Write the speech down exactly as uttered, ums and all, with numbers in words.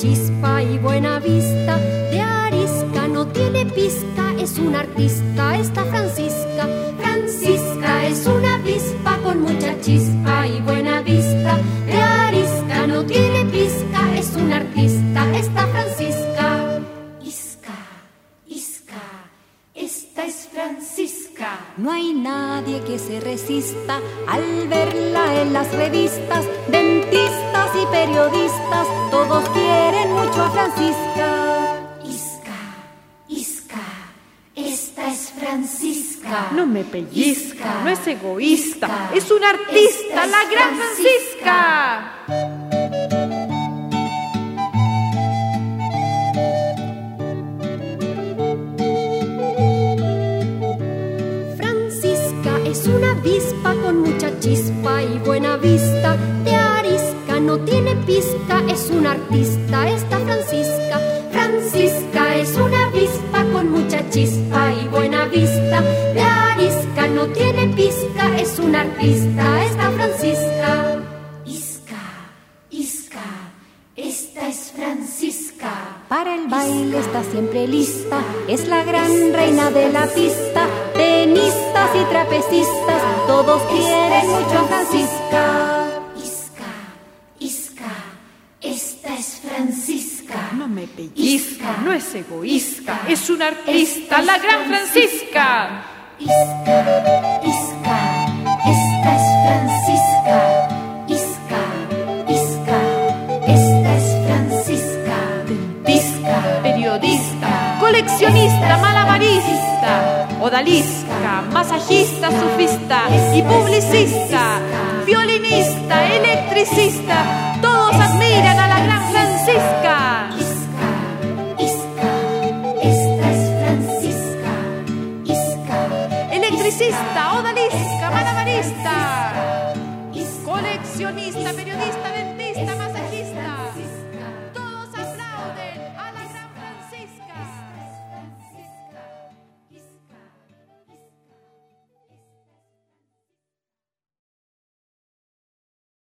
chispa y buena vista. De arisca no tiene pizca, es una artista esta Francisca. Francisca es una avispa con mucha chispa y buena vista. De arisca no tiene pizca, es una artista esta Francisca. Isca, isca, esta es Francisca. No hay nadie que se resista al verla en las revistas. Dentistas y periodistas, todos quieren mucho a Francisca. Isca, isca, esta es Francisca. No me pellizca, Isca, no es egoísta, Isca, es una artista, esta es la gran Francisca. Francisca es una avispa con mucha chispa y buena vista. De arisca no tiene pizca, es una artista esta Francisca. Francisca es una avispa con mucha chispa y buena vista. De arisca no tiene pizca, es una artista esta Francisca. Isca, isca, esta es Francisca. Para el baile está siempre lista, es la gran reina de la pista. Tenistas y trapecistas, todos quieren mucho a Francisca. Isca, isca, esta es Francisca. No me pellizca, Isca, no es egoísta, Isca, es una artista, esta la es gran Francisca. Isca, isca, esta es Francisca. Isca, isca, esta es Francisca. Dentista, periodista, coleccionista, malabarista, odalisca, masajista, sufista y publicista, violinista, electricista, todos admiran a la gran Francisca. Isca, isca, esta es Francisca. Isca, Electricista, odalisca, malabarista, coleccionista, periodista, dentista.